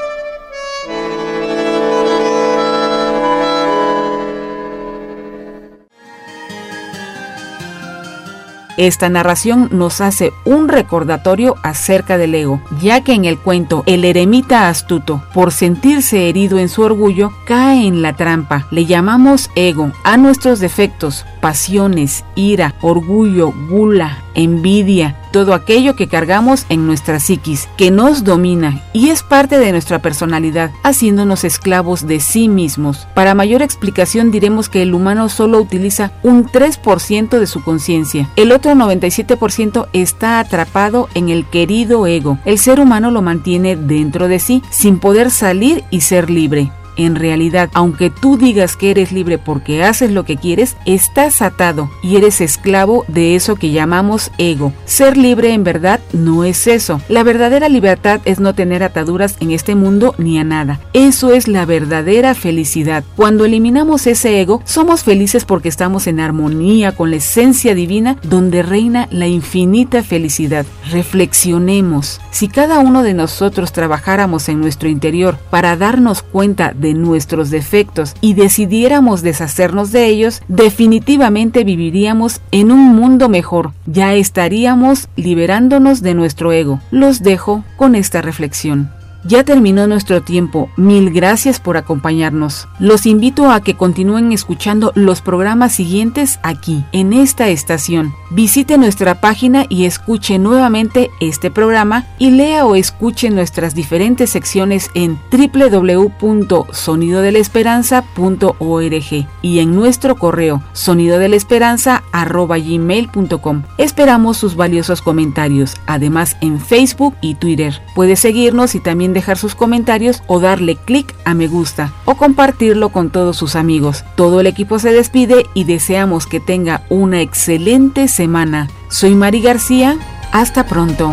Esta narración nos hace un recordatorio acerca del ego, ya que en el cuento el eremita astuto, por sentirse herido en su orgullo, cae en la trampa. Le llamamos ego a nuestros defectos, pasiones, ira, orgullo, gula, envidia, todo aquello que cargamos en nuestra psiquis, que nos domina y es parte de nuestra personalidad, haciéndonos esclavos de sí mismos. Para mayor explicación diremos que el humano solo utiliza un tres por ciento de su conciencia. El otro noventa y siete por ciento está atrapado en el querido ego. El ser humano lo mantiene dentro de sí, sin poder salir y ser libre. En realidad, aunque tú digas que eres libre porque haces lo que quieres, estás atado y eres esclavo de eso que llamamos ego. Ser libre en verdad no es eso. La verdadera libertad es no tener ataduras en este mundo ni a nada. Eso es la verdadera felicidad. Cuando eliminamos ese ego, somos felices porque estamos en armonía con la esencia divina donde reina la infinita felicidad. Reflexionemos. Si cada uno de nosotros trabajáramos en nuestro interior para darnos cuenta de nuestros defectos y decidiéramos deshacernos de ellos, definitivamente viviríamos en un mundo mejor. Ya estaríamos liberándonos de nuestro ego. Los dejo con esta reflexión. Ya terminó nuestro tiempo. Mil gracias por acompañarnos. Los invito a que continúen escuchando los programas siguientes aquí, en esta estación. Visite nuestra página y escuche nuevamente este programa y lea o escuche nuestras diferentes secciones en doble u doble u doble u punto sonido de la esperanza punto org y en nuestro correo sonido de la esperanza arroba gmail punto com. Esperamos sus valiosos comentarios. Además, en Facebook y Twitter. Puede seguirnos y también dejar sus comentarios o darle clic a me gusta o compartirlo con todos sus amigos. Todo el equipo se despide y deseamos que tenga una excelente semana. Soy Mari García. Hasta pronto.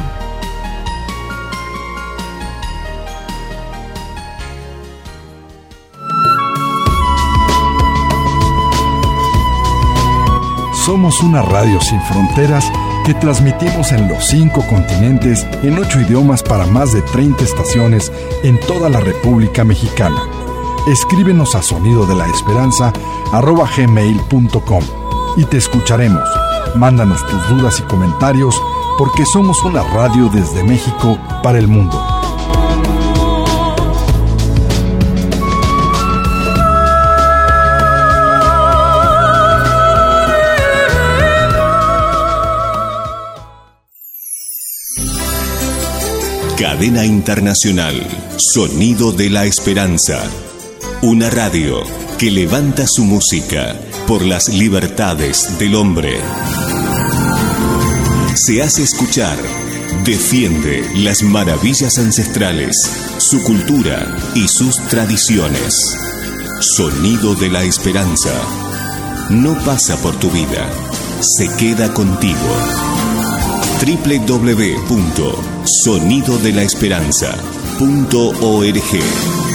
Somos una radio sin fronteras que transmitimos en los cinco continentes en ocho idiomas para más de treinta estaciones en toda la República Mexicana. Escríbenos a sonido de la esperanza arroba gmail punto com y te escucharemos. Mándanos tus dudas y comentarios porque somos una radio desde México para el mundo. Cadena Internacional, Sonido de la Esperanza. Una radio que levanta su música por las libertades del hombre. Se hace escuchar, defiende las maravillas ancestrales, su cultura y sus tradiciones. Sonido de la Esperanza. No pasa por tu vida, se queda contigo. doble u doble u doble u punto sonido de la esperanza punto org